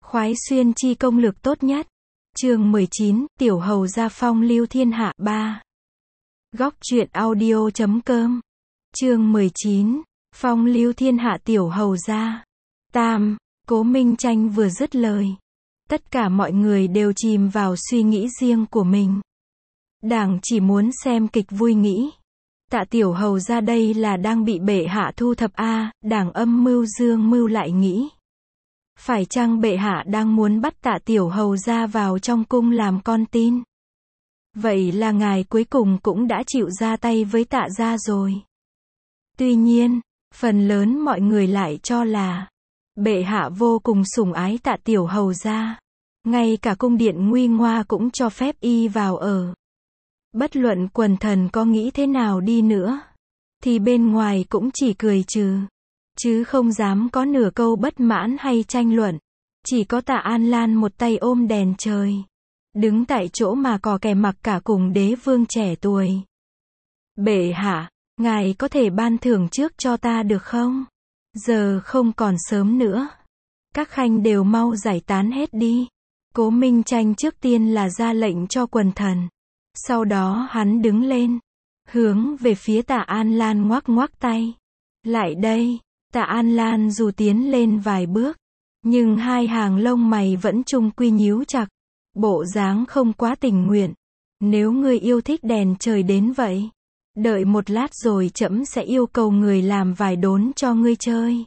Khoái xuyên chi công lược tốt nhất. Chương 19, Tiểu hầu gia phong lưu thiên hạ 3. Góc truyện audio.com. Chương 19, phong lưu thiên hạ tiểu hầu gia. Tam, Cố Minh Tranh vừa dứt lời. Tất cả mọi người đều chìm vào suy nghĩ riêng của mình. Đảng chỉ muốn xem kịch vui nghĩ. Tạ tiểu hầu gia đây là đang bị bệ hạ thu thập a, đảng âm mưu dương mưu lại nghĩ. Phải chăng bệ hạ đang muốn bắt Tạ tiểu hầu gia vào trong cung làm con tin? Vậy là ngài cuối cùng cũng đã chịu ra tay với Tạ gia rồi. Tuy nhiên, phần lớn mọi người lại cho là bệ hạ vô cùng sủng ái Tạ tiểu hầu gia. Ngay cả cung điện nguy ngoa cũng cho phép y vào ở. Bất luận quần thần có nghĩ thế nào đi nữa, thì bên ngoài cũng chỉ cười trừ, chứ không dám có nửa câu bất mãn hay tranh luận. Chỉ có Tạ An Lan một tay ôm đèn trời, đứng tại chỗ mà cò kè mặc cả cùng đế vương trẻ tuổi. Bệ hạ, ngài có thể ban thưởng trước cho ta được không? Giờ không còn sớm nữa. Các khanh đều mau giải tán hết đi. Cố Minh Tranh trước tiên là ra lệnh cho quần thần. Sau đó hắn đứng lên, hướng về phía Tạ An Lan ngoắc ngoắc tay. Lại đây. Tạ An Lan dù tiến lên vài bước, nhưng hai hàng lông mày vẫn chung quy nhíu chặt, bộ dáng không quá tình nguyện. Nếu ngươi yêu thích đèn trời đến vậy, đợi một lát rồi trẫm sẽ yêu cầu người làm vài đốn cho ngươi chơi.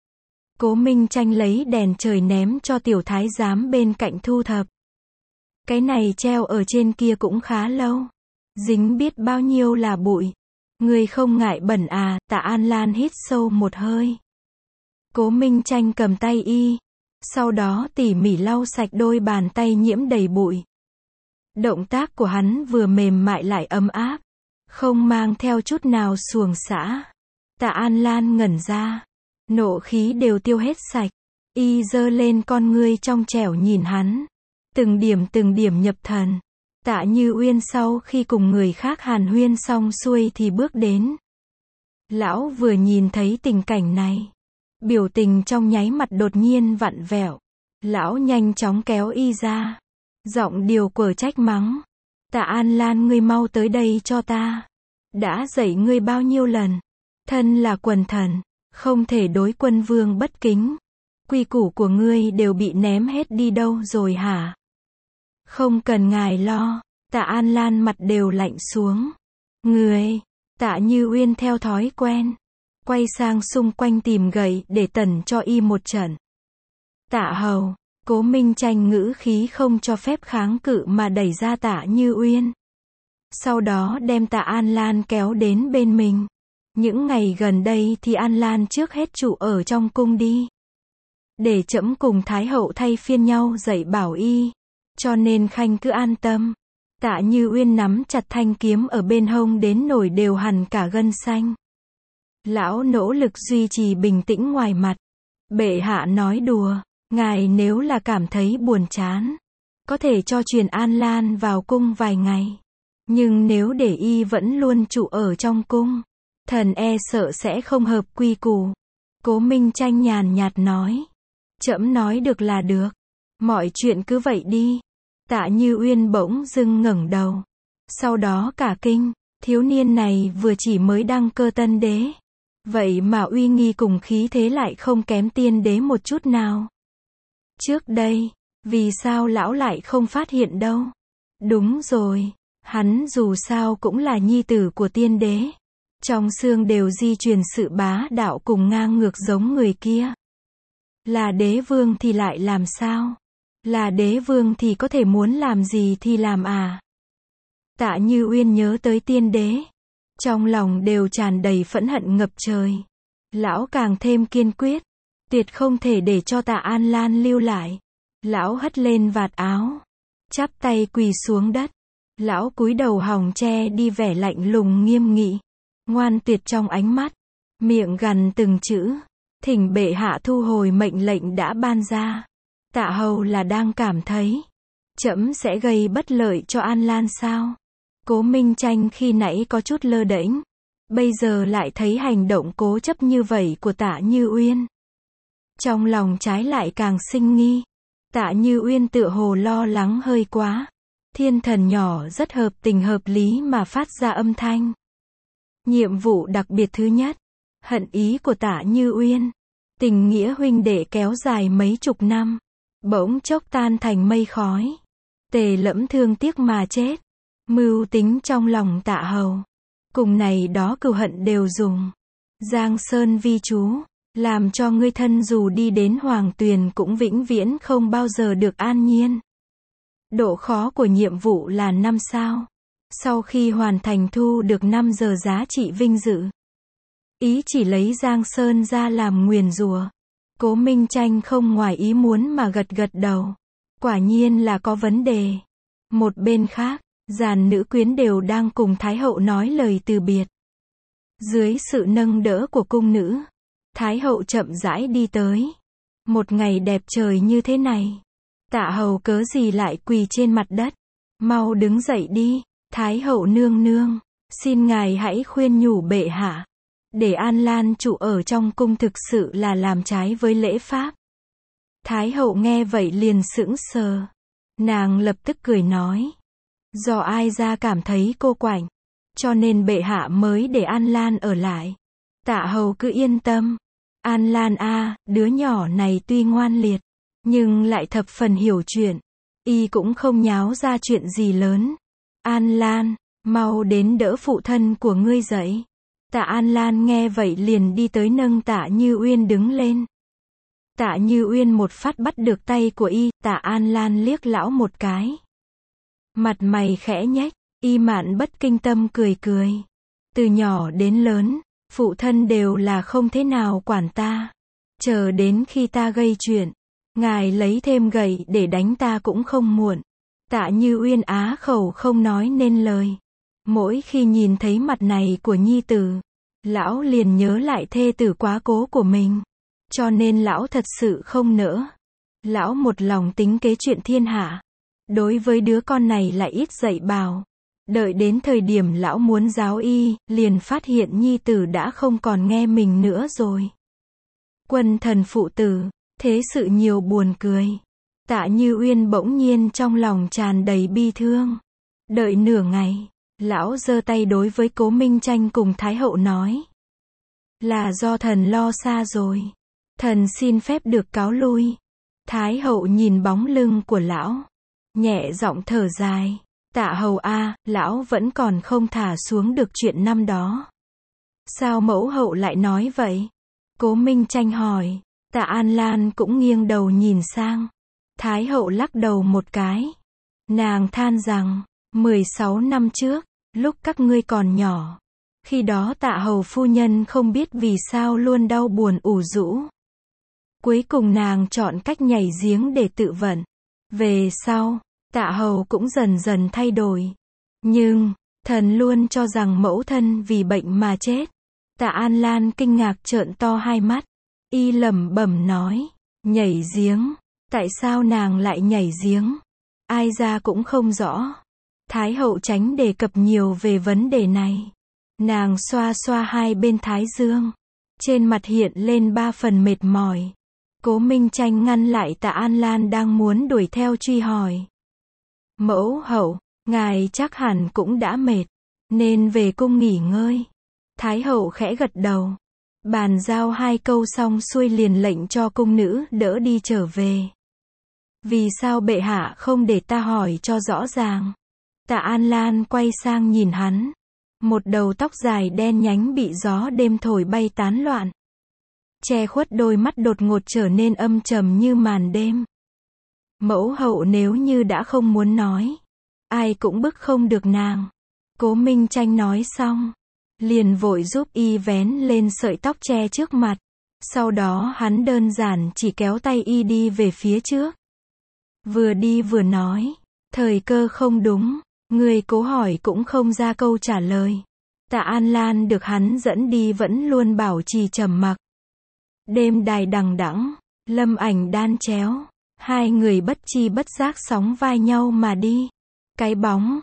Cố Minh Tranh lấy đèn trời ném cho tiểu thái giám bên cạnh thu thập. Cái này treo ở trên kia cũng khá lâu, dính biết bao nhiêu là bụi. Ngươi không ngại bẩn à? Tạ An Lan hít sâu một hơi. Cố Minh Tranh cầm tay y, sau đó tỉ mỉ lau sạch đôi bàn tay nhiễm đầy bụi. Động tác của hắn vừa mềm mại lại ấm áp, không mang theo chút nào xuồng xã. Tạ An Lan ngẩn ra, nộ khí đều tiêu hết sạch. Y giơ lên con ngươi trong trẻo nhìn hắn, từng điểm nhập thần. Tạ Như Uyên sau khi cùng người khác hàn huyên xong xuôi thì bước đến. Lão vừa nhìn thấy tình cảnh này, biểu tình trong nháy mặt đột nhiên vặn vẹo. Lão nhanh chóng kéo y ra, giọng điều quở trách mắng. Tạ An Lan, ngươi mau tới đây cho ta. Đã dạy ngươi bao nhiêu lần, thân là quần thần, không thể đối quân vương bất kính. Quy củ của ngươi đều bị ném hết đi đâu rồi hả? Không cần ngài lo. Tạ An Lan mặt đều lạnh xuống. Ngươi. Tạ Như Uyên theo thói quen, quay sang xung quanh tìm gậy để tẩn cho y một trận. Tạ hầu. Cố Minh Tranh ngữ khí không cho phép kháng cự mà đẩy ra Tạ Như Uyên. Sau đó đem Tạ An Lan kéo đến bên mình. Những ngày gần đây thì An Lan trước hết trụ ở trong cung đi, để trẫm cùng Thái hậu thay phiên nhau dạy bảo y. Cho nên khanh cứ an tâm. Tạ Như Uyên nắm chặt thanh kiếm ở bên hông đến nổi đều hằn cả gân xanh. Lão nỗ lực duy trì bình tĩnh ngoài mặt. Bệ hạ nói đùa, ngài nếu là cảm thấy buồn chán, có thể cho truyền An Lan vào cung vài ngày. Nhưng nếu để y vẫn luôn trụ ở trong cung, thần e sợ sẽ không hợp quy củ. Cố Minh Tranh nhàn nhạt nói. Trẫm nói được là được. Mọi chuyện cứ vậy đi. Tạ Như Uyên bỗng dưng ngẩng đầu. Sau đó cả kinh, thiếu niên này vừa chỉ mới đăng cơ tân đế. Vậy mà uy nghi cùng khí thế lại không kém tiên đế một chút nào. Trước đây, vì sao lão lại không phát hiện đâu? Đúng rồi, hắn dù sao cũng là nhi tử của tiên đế. Trong xương đều di truyền sự bá đạo cùng ngang ngược giống người kia. Là đế vương thì lại làm sao? Là đế vương thì có thể muốn làm gì thì làm à? Tạ Như Uyên nhớ tới tiên đế, trong lòng đều tràn đầy phẫn hận ngập trời. Lão càng thêm kiên quyết, tuyệt không thể để cho Tạ An Lan lưu lại. Lão hất lên vạt áo, chắp tay quỳ xuống đất. Lão cúi đầu hòng che đi vẻ lạnh lùng nghiêm nghị, ngoan tuyệt trong ánh mắt, miệng gằn từng chữ. Thỉnh bệ hạ thu hồi mệnh lệnh đã ban ra. Tạ hầu là đang cảm thấy trẫm sẽ gây bất lợi cho An Lan sao? Cố Minh Tranh khi nãy có chút lơ đễnh, bây giờ lại thấy hành động cố chấp như vậy của Tạ Như Uyên, trong lòng trái lại càng sinh nghi. Tạ Như Uyên tựa hồ lo lắng hơi quá. Thiên thần nhỏ rất hợp tình hợp lý mà phát ra âm thanh. Nhiệm vụ đặc biệt thứ nhất. Hận ý của Tạ Như Uyên. Tình nghĩa huynh đệ kéo dài mấy chục năm. Bỗng chốc tan thành mây khói. Tề Lẫm thương tiếc mà chết. Mưu tính trong lòng Tạ Hầu. Cùng này đó cừu hận đều dùng. Giang Sơn vi chú. Làm cho ngươi thân dù đi đến Hoàng Tuyền cũng vĩnh viễn không bao giờ được an nhiên. Độ khó của nhiệm vụ là 5 sao. Sau khi hoàn thành thu được 5 giờ giá trị vinh dự. Ý chỉ lấy Giang Sơn ra làm nguyền rủa. Cố Minh Tranh không ngoài ý muốn mà gật gật đầu. Quả nhiên là có vấn đề. Một bên khác, dàn nữ quyến đều đang cùng Thái hậu nói lời từ biệt. Dưới sự nâng đỡ của cung nữ, Thái hậu chậm rãi đi tới. Một ngày đẹp trời như thế này, Tạ Hầu cớ gì lại quỳ trên mặt đất. Mau đứng dậy đi, Thái hậu nương nương, xin ngài hãy khuyên nhủ bệ hạ. Để An Lan trụ ở trong cung thực sự là làm trái với lễ pháp. Thái hậu nghe vậy liền sững sờ. Nàng lập tức cười nói. Do ai ra cảm thấy cô quạnh, cho nên bệ hạ mới để An Lan ở lại. Tạ Hầu cứ yên tâm. An Lan a, đứa nhỏ này tuy ngoan liệt, nhưng lại thập phần hiểu chuyện. Y cũng không nháo ra chuyện gì lớn. An Lan, mau đến đỡ phụ thân của ngươi dậy. Tạ An Lan nghe vậy liền đi tới nâng Tạ Như Uyên đứng lên. Tạ Như Uyên một phát bắt được tay của y, Tạ An Lan liếc lão một cái. Mặt mày khẽ nhếch, y mạn bất kinh tâm cười cười. Từ nhỏ đến lớn, phụ thân đều là không thế nào quản ta. Chờ đến khi ta gây chuyện, ngài lấy thêm gậy để đánh ta cũng không muộn. Tạ Như Uyên á khẩu không nói nên lời. Mỗi khi nhìn thấy mặt này của nhi tử, lão liền nhớ lại thê tử quá cố của mình. Cho nên lão thật sự không nỡ. Lão một lòng tính kế chuyện thiên hạ. Đối với đứa con này lại ít dạy bảo. Đợi đến thời điểm lão muốn giáo y, liền phát hiện nhi tử đã không còn nghe mình nữa rồi. Quân thần phụ tử, thế sự nhiều buồn cười. Tạ Như Uyên bỗng nhiên trong lòng tràn đầy bi thương. Đợi nửa ngày, lão giơ tay đối với Cố Minh Tranh cùng Thái hậu nói. Là do thần lo xa rồi. Thần xin phép được cáo lui. Thái hậu nhìn bóng lưng của lão, nhẹ giọng thở dài. Tạ Hầu a, lão vẫn còn không thả xuống được chuyện năm đó. Sao mẫu hậu lại nói vậy? Cố Minh Tranh hỏi. Tạ An Lan cũng nghiêng đầu nhìn sang. Thái hậu lắc đầu một cái. Nàng than rằng, 16 năm trước, lúc các ngươi còn nhỏ, khi đó Tạ Hầu phu nhân không biết vì sao luôn đau buồn ủ rũ. Cuối cùng nàng chọn cách nhảy giếng để tự vận. Về sau, Tạ Hầu cũng dần dần thay đổi. Nhưng, thần luôn cho rằng mẫu thân vì bệnh mà chết. Tạ An Lan kinh ngạc trợn to hai mắt. Y lẩm bẩm nói, nhảy giếng, tại sao nàng lại nhảy giếng? Ai ra cũng không rõ. Thái hậu tránh đề cập nhiều về vấn đề này. Nàng xoa xoa hai bên thái dương. Trên mặt hiện lên 3 phần mệt mỏi. Cố Minh Tranh ngăn lại Tạ An Lan đang muốn đuổi theo truy hỏi. Mẫu hậu, ngài chắc hẳn cũng đã mệt, nên về cung nghỉ ngơi. Thái hậu khẽ gật đầu. Bàn giao 2 câu xong xuôi liền lệnh cho cung nữ đỡ đi trở về. Vì sao bệ hạ không để ta hỏi cho rõ ràng? Tạ An Lan quay sang nhìn hắn. Một đầu tóc dài đen nhánh bị gió đêm thổi bay tán loạn. Che khuất đôi mắt đột ngột trở nên âm trầm như màn đêm. Mẫu hậu nếu như đã không muốn nói, ai cũng bức không được nàng. Cố Minh Tranh nói xong, liền vội giúp y vén lên sợi tóc che trước mặt. Sau đó hắn đơn giản chỉ kéo tay y đi về phía trước. Vừa đi vừa nói, thời cơ không đúng, người cố hỏi cũng không ra câu trả lời. Tạ An Lan được hắn dẫn đi vẫn luôn bảo trì trầm mặc. Đêm đài đằng đẵng, lâm ảnh đan chéo, 2 người bất chi bất giác sóng vai nhau mà đi. Cái bóng,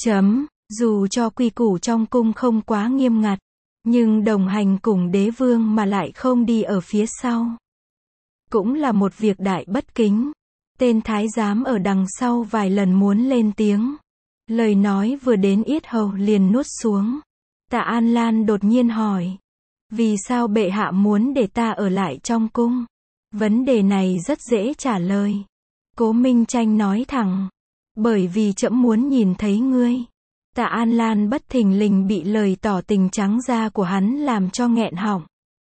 dù cho quy củ trong cung không quá nghiêm ngặt, nhưng đồng hành cùng đế vương mà lại không đi ở phía sau. Cũng là một việc đại bất kính. Tên thái giám ở đằng sau vài lần muốn lên tiếng. Lời nói vừa đến yết hầu liền nuốt xuống. Tạ An Lan đột nhiên hỏi. Vì sao bệ hạ muốn để ta ở lại trong cung? Vấn đề này rất dễ trả lời. Cố Minh Tranh nói thẳng. Bởi vì trẫm muốn nhìn thấy ngươi. Tạ An Lan bất thình lình bị lời tỏ tình trắng da của hắn làm cho nghẹn họng.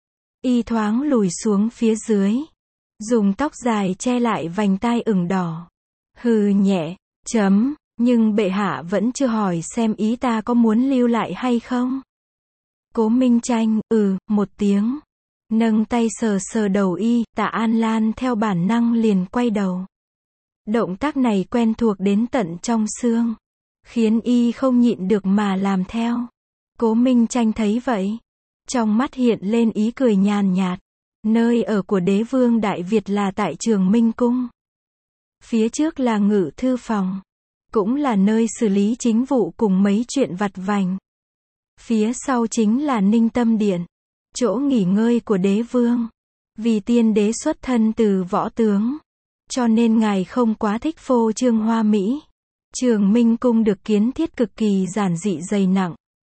Y thoáng lùi xuống phía dưới. Dùng tóc dài che lại vành tai ửng đỏ. Hừ nhẹ, nhưng bệ hạ vẫn chưa hỏi xem ý ta có muốn lưu lại hay không. Cố Minh Tranh, một tiếng. Nâng tay sờ sờ đầu y, Tạ An Lan theo bản năng liền quay đầu. Động tác này quen thuộc đến tận trong xương. Khiến y không nhịn được mà làm theo. Cố Minh Tranh thấy vậy. Trong mắt hiện lên ý cười nhàn nhạt. Nơi ở của đế vương Đại Việt là tại Trường Minh Cung. Phía trước là ngự thư phòng. Cũng là nơi xử lý chính vụ cùng mấy chuyện vặt vành. Phía sau chính là Ninh Tâm Điện. Chỗ nghỉ ngơi của đế vương. Vì tiên đế xuất thân từ võ tướng. Cho nên ngài không quá thích phô trương hoa mỹ. Trường Minh Cung được kiến thiết cực kỳ giản dị dày nặng.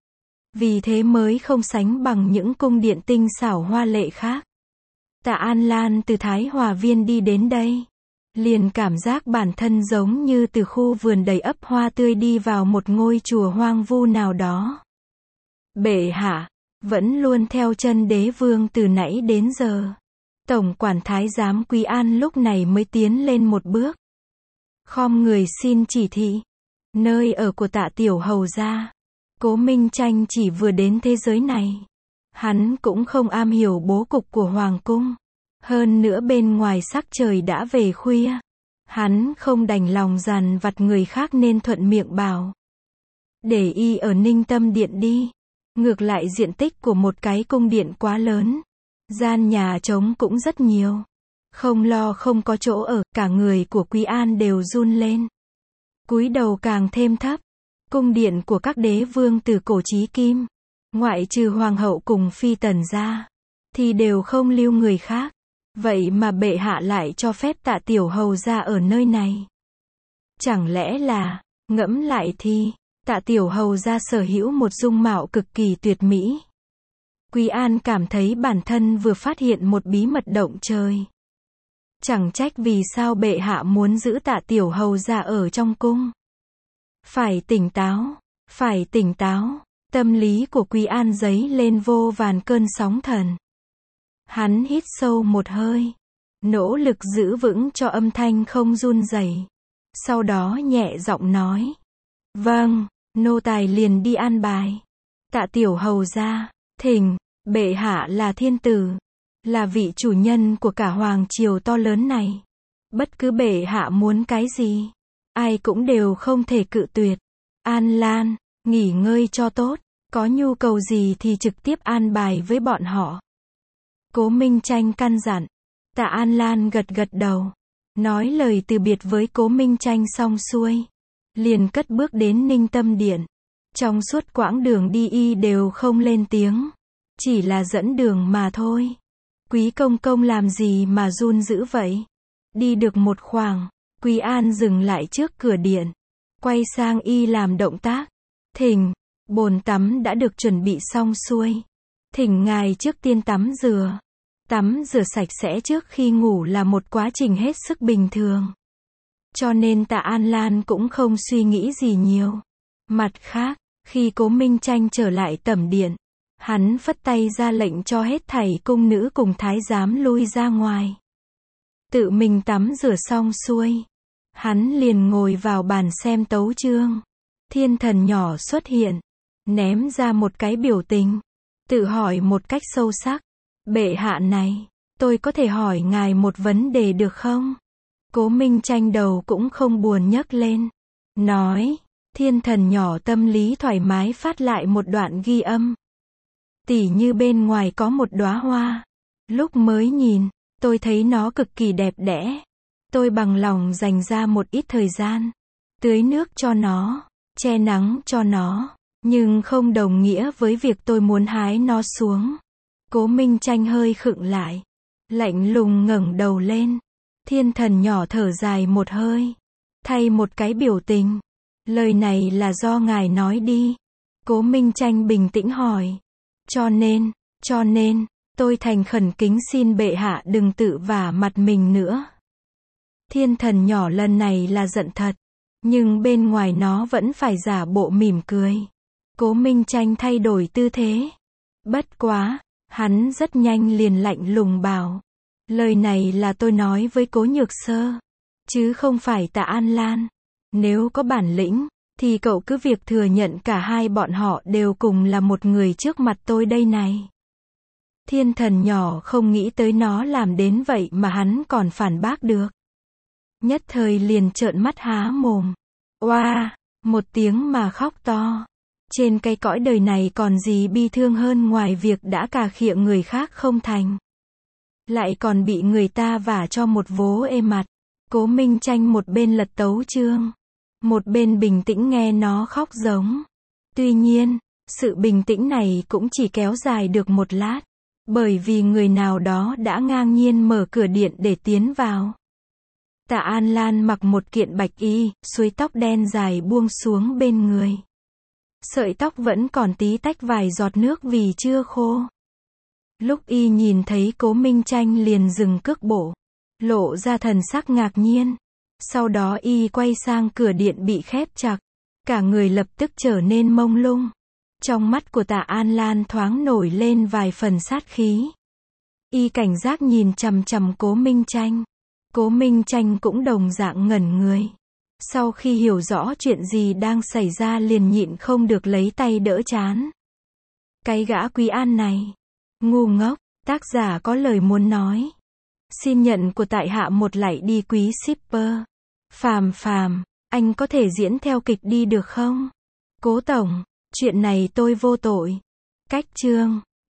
Vì thế mới không sánh bằng những cung điện tinh xảo hoa lệ khác. Tạ An Lan từ Thái Hòa Viên đi đến đây. Liền cảm giác bản thân giống như từ khu vườn đầy ắp hoa tươi đi vào một ngôi chùa hoang vu nào đó. Bệ hạ, vẫn luôn theo chân đế vương từ nãy đến giờ. Tổng quản thái giám Quý An lúc này mới tiến lên một bước. Khom người xin chỉ thị. Nơi ở của Tạ tiểu hầu gia. Cố Minh Tranh chỉ vừa đến thế giới này. Hắn cũng không am hiểu bố cục của hoàng cung. Hơn nữa bên ngoài sắc trời đã về khuya. Hắn không đành lòng dằn vặt người khác nên thuận miệng bảo. Để y ở Ninh Tâm Điện đi. Ngược lại diện tích của một cái cung điện quá lớn. Gian nhà trống cũng rất nhiều. Không lo không có chỗ ở, cả người của Quý An đều run lên. Cúi đầu càng thêm thấp. Cung điện của các đế vương từ cổ chí kim. Ngoại trừ hoàng hậu cùng phi tần ra. Thì đều không lưu người khác. Vậy mà bệ hạ lại cho phép Tạ tiểu hầu ra ở nơi này. Chẳng lẽ là, ngẫm lại thì, Tạ tiểu hầu ra sở hữu một dung mạo cực kỳ tuyệt mỹ. Quý An cảm thấy bản thân vừa phát hiện một bí mật động trời. Chẳng trách vì sao bệ hạ muốn giữ Tạ tiểu hầu ra ở trong cung. Phải tỉnh táo. Tâm lý của Quý An dấy lên vô vàn cơn sóng thần. Hắn hít sâu một hơi. Nỗ lực giữ vững cho âm thanh không run rẩy. Sau đó nhẹ giọng nói. Vâng, nô tài liền đi an bài. Tạ tiểu hầu ra, thỉnh, bệ hạ là thiên tử. Là vị chủ nhân của cả hoàng triều to lớn này. Bất cứ bệ hạ muốn cái gì. Ai cũng đều không thể cự tuyệt. An Lan, nghỉ ngơi cho tốt. Có nhu cầu gì thì trực tiếp an bài với bọn họ. Cố Minh Tranh căn dặn. Tạ An Lan gật gật đầu. Nói lời từ biệt với Cố Minh Tranh xong xuôi. Liền cất bước đến Ninh Tâm Điện. Trong suốt quãng đường đi y đều không lên tiếng. Chỉ là dẫn đường mà thôi. Quý công công làm gì mà run dữ vậy? Đi được một khoảng. Quý An dừng lại trước cửa điện. Quay sang y làm động tác. Thỉnh, bồn tắm đã được chuẩn bị xong xuôi. Thỉnh ngài trước tiên tắm rửa. Tắm rửa sạch sẽ trước khi ngủ là một quá trình hết sức bình thường. Cho nên Tạ An Lan cũng không suy nghĩ gì nhiều. Mặt khác, khi Cố Minh Tranh trở lại tẩm điện, hắn phất tay ra lệnh cho hết thảy cung nữ cùng thái giám lui ra ngoài. Tự mình tắm rửa xong xuôi. Hắn liền ngồi vào bàn xem tấu chương. Thiên thần nhỏ xuất hiện. Ném ra một cái biểu tình. Tự hỏi một cách sâu sắc. Bệ hạ này, tôi có thể hỏi ngài một vấn đề được không? Cố Minh Tranh đầu cũng không buồn nhấc lên. Nói, thiên thần nhỏ tâm lý thoải mái phát lại một đoạn ghi âm. Tỉ như bên ngoài có một đóa hoa. Lúc mới nhìn, tôi thấy nó cực kỳ đẹp đẽ. Tôi bằng lòng dành ra một ít thời gian. Tưới nước cho nó, che nắng cho nó. Nhưng không đồng nghĩa với việc tôi muốn hái nó xuống. Cố Minh Tranh hơi khựng lại. Lạnh lùng ngẩng đầu lên. Thiên thần nhỏ thở dài một hơi, thay một cái biểu tình. Lời này là do ngài nói đi. Cố Minh Tranh bình tĩnh hỏi. Cho nên, tôi thành khẩn kính xin bệ hạ đừng tự vả mặt mình nữa. Thiên thần nhỏ lần này là giận thật, nhưng bên ngoài nó vẫn phải giả bộ mỉm cười. Cố Minh Tranh thay đổi tư thế. Bất quá, hắn rất nhanh liền lạnh lùng bảo. Lời này là tôi nói với Cố Nhược Sơ, chứ không phải Tạ An Lan. Nếu có bản lĩnh, thì cậu cứ việc thừa nhận cả hai bọn họ đều cùng là một người trước mặt tôi đây này. Thiên thần nhỏ không nghĩ tới nó làm đến vậy mà hắn còn phản bác được. Nhất thời liền trợn mắt há mồm. Oa, một tiếng mà khóc to. Trên cái cõi đời này còn gì bi thương hơn ngoài việc đã cà khịa người khác không thành. Lại còn bị người ta vả cho một vố ê mặt. Cố Minh Tranh một bên lật tấu chương, một bên bình tĩnh nghe nó khóc giống. Tuy nhiên, sự bình tĩnh này cũng chỉ kéo dài được một lát, bởi vì người nào đó đã ngang nhiên mở cửa điện để tiến vào. Tạ An Lan mặc một kiện bạch y, xuôi tóc đen dài buông xuống bên người. Sợi tóc vẫn còn tí tách vài giọt nước vì chưa khô. Lúc y nhìn thấy Cố Minh Tranh liền dừng cước bộ, lộ ra thần sắc ngạc nhiên. Sau đó y quay sang cửa điện bị khép chặt, cả người lập tức trở nên mông lung. Trong mắt của Tạ An Lan thoáng nổi lên vài phần sát khí. Y cảnh giác nhìn chằm chằm Cố Minh Tranh. Cố Minh Tranh cũng đồng dạng ngẩn người. Sau khi hiểu rõ chuyện gì đang xảy ra liền nhịn không được lấy tay đỡ trán. Cái gã Quý An này, ngu ngốc, tác giả có lời muốn nói. Xin nhận của tại hạ một lạy đi quý shipper. Phàm, anh có thể diễn theo kịch đi được không? Cố tổng, chuyện này tôi vô tội. Cách chương